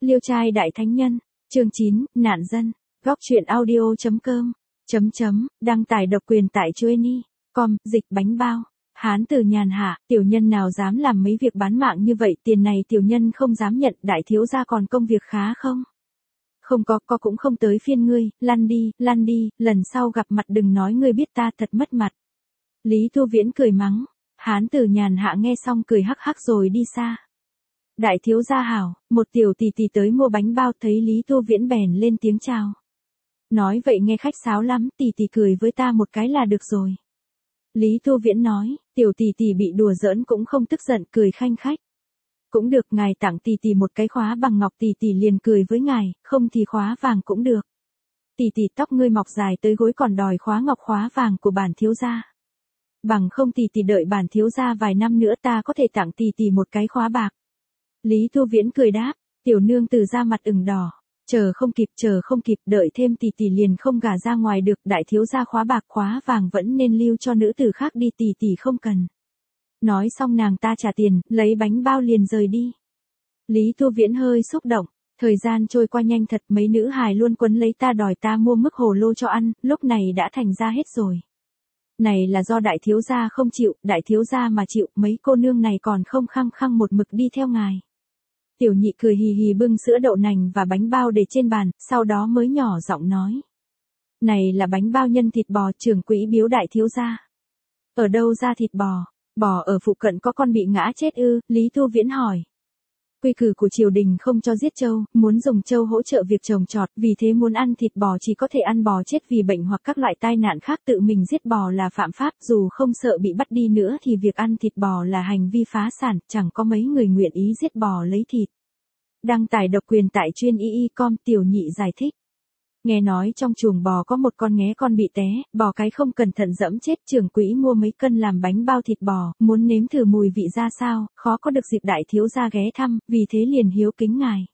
Liêu trai đại thánh nhân, chương 9, nạn dân, góc truyện audio.com, đăng tải độc quyền tại Chueny.com, dịch bánh bao. Hán từ nhàn hạ, tiểu nhân nào dám làm mấy việc bán mạng như vậy, tiền này tiểu nhân không dám nhận, đại thiếu gia còn công việc khá không? Không có cũng không tới phiên ngươi, lăn đi, lần sau gặp mặt đừng nói ngươi biết ta, thật mất mặt. Lý Thu Viễn cười mắng, hán từ nhàn hạ nghe xong cười hắc hắc rồi đi xa. Đại thiếu gia hảo, một tiểu tỷ tỷ tới mua bánh bao, thấy Lý Thu Viễn bèn lên tiếng chào. Nói vậy nghe khách sáo lắm, tỷ tỷ cười với ta một cái là được rồi. Lý Thu Viễn nói, tiểu tỷ tỷ bị đùa giỡn cũng không tức giận, cười khanh khách. Cũng được, ngài tặng tỷ tỷ một cái khóa bằng ngọc, tỷ tỷ liền cười với ngài, không thì khóa vàng cũng được. Tỷ tỷ tóc ngươi mọc dài tới gối còn đòi khóa ngọc khóa vàng của bản thiếu gia. Bằng không tỷ tỷ đợi bản thiếu gia vài năm nữa ta có thể tặng tỷ tỷ một cái khóa bạc. Lý Thu Viễn cười đáp, tiểu nương từ ra mặt ửng đỏ, chờ không kịp, đợi thêm tỷ tỷ liền không gả ra ngoài được, đại thiếu gia khóa bạc khóa vàng vẫn nên lưu cho nữ tử khác đi, tỷ tỷ không cần. Nói xong nàng ta trả tiền, lấy bánh bao liền rời đi. Lý Thu Viễn hơi xúc động, thời gian trôi qua nhanh thật, mấy nữ hài luôn quấn lấy ta đòi ta mua mức hồ lô cho ăn, lúc này đã thành ra hết rồi. Này là do đại thiếu gia không chịu, đại thiếu gia mà chịu, mấy cô nương này còn không khăng khăng một mực đi theo ngài. Tiểu nhị cười hì hì bưng sữa đậu nành và bánh bao để trên bàn, sau đó mới nhỏ giọng nói. Này là bánh bao nhân thịt bò, trưởng quỹ biếu đại thiếu gia. Ở đâu ra thịt bò? Bò ở phụ cận có con bị ngã chết ư? Lý Thu Viễn hỏi. Quy củ của triều đình không cho giết trâu, muốn dùng trâu hỗ trợ việc trồng trọt, vì thế muốn ăn thịt bò chỉ có thể ăn bò chết vì bệnh hoặc các loại tai nạn khác, tự mình giết bò là phạm pháp, dù không sợ bị bắt đi nữa thì việc ăn thịt bò là hành vi phá sản, chẳng có mấy người nguyện ý giết bò lấy thịt. Đăng tải độc quyền tại Chueny.com, tiểu nhị giải thích. Nghe nói trong chuồng bò có một con nghé con bị té, bò cái không cẩn thận dẫm chết, trưởng quỹ mua mấy cân làm bánh bao thịt bò, muốn nếm thử mùi vị ra sao, khó có được dịp đại thiếu gia ghé thăm, vì thế liền hiếu kính ngài.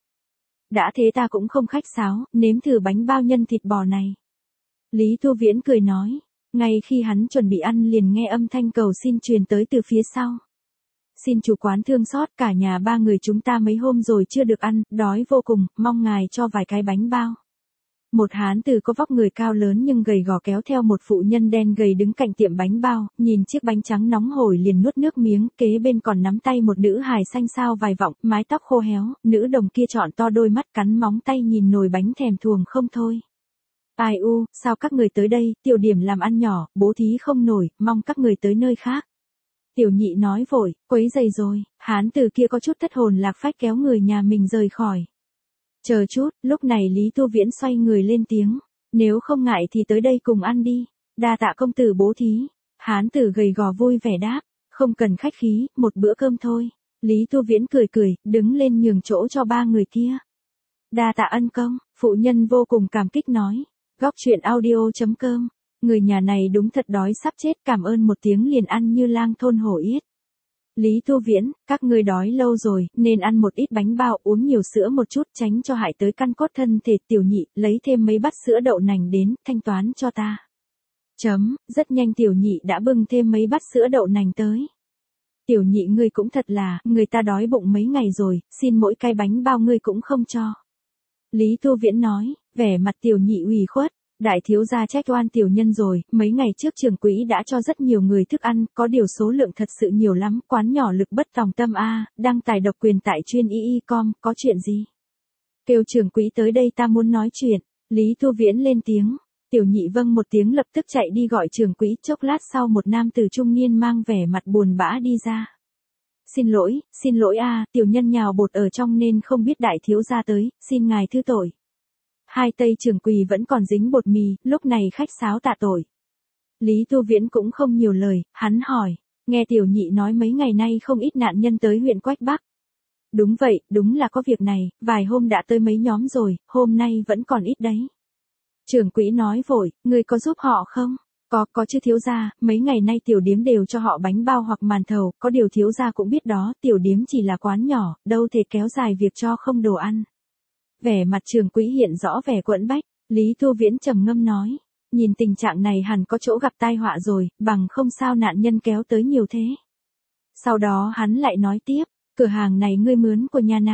Đã thế ta cũng không khách sáo, nếm thử bánh bao nhân thịt bò này. Lý Thu Viễn cười nói, ngay khi hắn chuẩn bị ăn liền nghe âm thanh cầu xin truyền tới từ phía sau. Xin chủ quán thương xót, cả nhà ba người chúng ta mấy hôm rồi chưa được ăn, đói vô cùng, mong ngài cho vài cái bánh bao. Một hán tử có vóc người cao lớn nhưng gầy gò kéo theo một phụ nhân đen gầy đứng cạnh tiệm bánh bao, nhìn chiếc bánh trắng nóng hổi liền nuốt nước miếng, kế bên còn nắm tay một nữ hài xanh xao vài vọng, mái tóc khô héo, nữ đồng kia trọn to đôi mắt cắn móng tay nhìn nồi bánh thèm thuồng không thôi. Ai u, sao các người tới đây, tiểu điểm làm ăn nhỏ, bố thí không nổi, mong các người tới nơi khác. Tiểu nhị nói vội, quấy rầy rồi, hán tử kia có chút thất hồn lạc phách kéo người nhà mình rời khỏi. Chờ chút, lúc này Lý Thu Viễn xoay người lên tiếng, nếu không ngại thì tới đây cùng ăn đi, đa tạ công tử bố thí. Hán tử gầy gò vui vẻ đáp, không cần khách khí, một bữa cơm thôi. Lý Thu Viễn cười, đứng lên nhường chỗ cho ba người kia. Đa tạ ân công, phụ nhân vô cùng cảm kích nói, góc truyện audio.com, người nhà này đúng thật đói sắp chết, cảm ơn một tiếng liền ăn như lang thôn hổ yết. Lý Thu Viễn, các ngươi đói lâu rồi, nên ăn một ít bánh bao, uống nhiều sữa một chút, tránh cho hại tới căn cốt thân thể. Tiểu nhị, lấy thêm mấy bát sữa đậu nành đến, thanh toán cho ta. Rất nhanh tiểu nhị đã bưng thêm mấy bát sữa đậu nành tới. Tiểu nhị ngươi cũng thật là, người ta đói bụng mấy ngày rồi, xin mỗi cái bánh bao ngươi cũng không cho. Lý Thu Viễn nói, vẻ mặt tiểu nhị ủy khuất. Đại thiếu gia trách oan tiểu nhân rồi, mấy ngày trước trưởng quỹ đã cho rất nhiều người thức ăn, có điều số lượng thật sự nhiều lắm, quán nhỏ lực bất tòng tâm a. Đăng tải độc quyền tại Chueny.com, có chuyện gì? Kêu trưởng quỹ tới đây ta muốn nói chuyện. Lý Thu Viễn lên tiếng, tiểu nhị vâng một tiếng lập tức chạy đi gọi trưởng quỹ, chốc lát sau một nam tử trung niên mang vẻ mặt buồn bã đi ra. Xin lỗi a, tiểu nhân nhào bột ở trong nên không biết đại thiếu gia tới, xin ngài thứ tội. Hai tay trưởng quỳ vẫn còn dính bột mì, lúc này khách sáo tạ tội. Lý Thu Viễn cũng không nhiều lời, hắn hỏi, nghe tiểu nhị nói mấy ngày nay không ít nạn nhân tới huyện Quách Bắc. Đúng vậy, đúng là có việc này, vài hôm đã tới mấy nhóm rồi, hôm nay vẫn còn ít đấy. Trưởng quỹ nói vội, người có giúp họ không? Có chứ thiếu gia, mấy ngày nay tiểu điếm đều cho họ bánh bao hoặc màn thầu, có điều thiếu gia cũng biết đó, tiểu điếm chỉ là quán nhỏ, đâu thể kéo dài việc cho không đồ ăn. Vẻ mặt trưởng quỹ hiện rõ vẻ quẫn bách, Lý Thu Viễn trầm ngâm nói, nhìn tình trạng này hẳn có chỗ gặp tai họa rồi, bằng không sao nạn nhân kéo tới nhiều thế. Sau đó hắn lại nói tiếp, cửa hàng này ngươi mướn của nhà nào?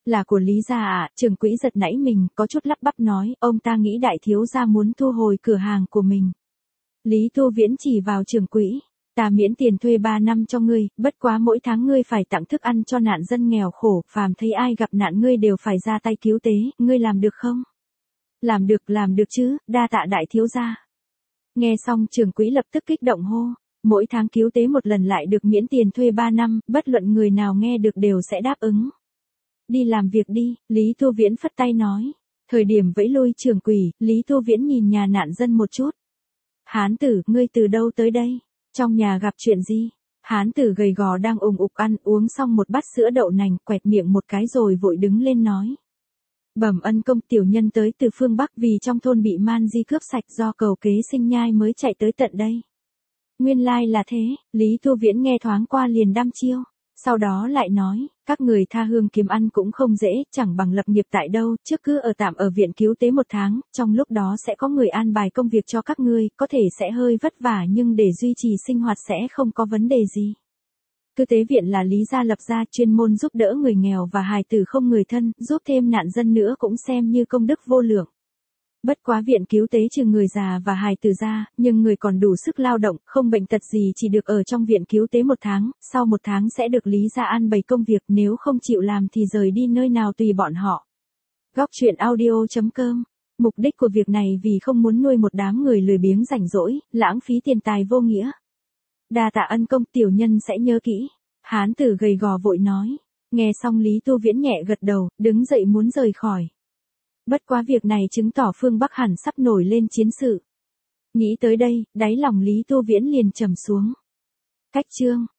Là của Lý gia à? Trưởng quỹ giật nảy mình, có chút lắp bắp nói, ông ta nghĩ đại thiếu gia muốn thu hồi cửa hàng của mình. Lý Tu Viễn chỉ vào trưởng quỹ, ta miễn tiền thuê 3 năm cho ngươi, bất quá mỗi tháng ngươi phải tặng thức ăn cho nạn dân nghèo khổ, phàm thấy ai gặp nạn ngươi đều phải ra tay cứu tế, ngươi làm được không? Làm được chứ, đa tạ đại thiếu gia. Nghe xong trưởng quỹ lập tức kích động hô, mỗi tháng cứu tế một lần lại được miễn tiền thuê 3 năm, bất luận người nào nghe được đều sẽ đáp ứng. Đi làm việc đi, Lý Tu Viễn phất tay nói. Thời điểm vẫy lui trưởng quỷ, Lý Tu Viễn nhìn nhà nạn dân một chút. Hán tử, ngươi từ đâu tới đây? Trong nhà gặp chuyện gì? Hán tử gầy gò đang ủng ục ăn uống xong một bát sữa đậu nành, quẹt miệng một cái rồi vội đứng lên nói. Bẩm ân công, tiểu nhân tới từ phương Bắc vì trong thôn bị man di cướp sạch, do cầu kế sinh nhai mới chạy tới tận đây. Nguyên lai là thế, Lý Tu Viễn nghe thoáng qua liền đăm chiêu. Sau đó lại nói, các người tha hương kiếm ăn cũng không dễ, chẳng bằng lập nghiệp tại đâu, trước cứ ở tạm ở viện cứu tế 1 tháng, trong lúc đó sẽ có người an bài công việc cho các ngươi, có thể sẽ hơi vất vả nhưng để duy trì sinh hoạt sẽ không có vấn đề gì. Cứu tế viện là Lý gia lập ra, chuyên môn giúp đỡ người nghèo và hài tử không người thân, giúp thêm nạn dân nữa cũng xem như công đức vô lượng. Bất quá viện cứu tế trừ người già và hài tử ra, nhưng người còn đủ sức lao động, không bệnh tật gì chỉ được ở trong viện cứu tế 1 tháng, sau 1 tháng sẽ được Lý gia an bày công việc, nếu không chịu làm thì rời đi nơi nào tùy bọn họ. Góc truyện audio.com. Mục đích của việc này vì không muốn nuôi một đám người lười biếng rảnh rỗi, lãng phí tiền tài vô nghĩa. Đa tạ ân công, tiểu nhân sẽ nhớ kỹ. Hán tử gầy gò vội nói. Nghe xong Lý Tu Viễn nhẹ gật đầu, đứng dậy muốn rời khỏi. Bất quá việc này chứng tỏ phương Bắc hẳn sắp nổi lên chiến sự. Nghĩ tới đây, đáy lòng Lý Tu Viễn liền trầm xuống. Cách chương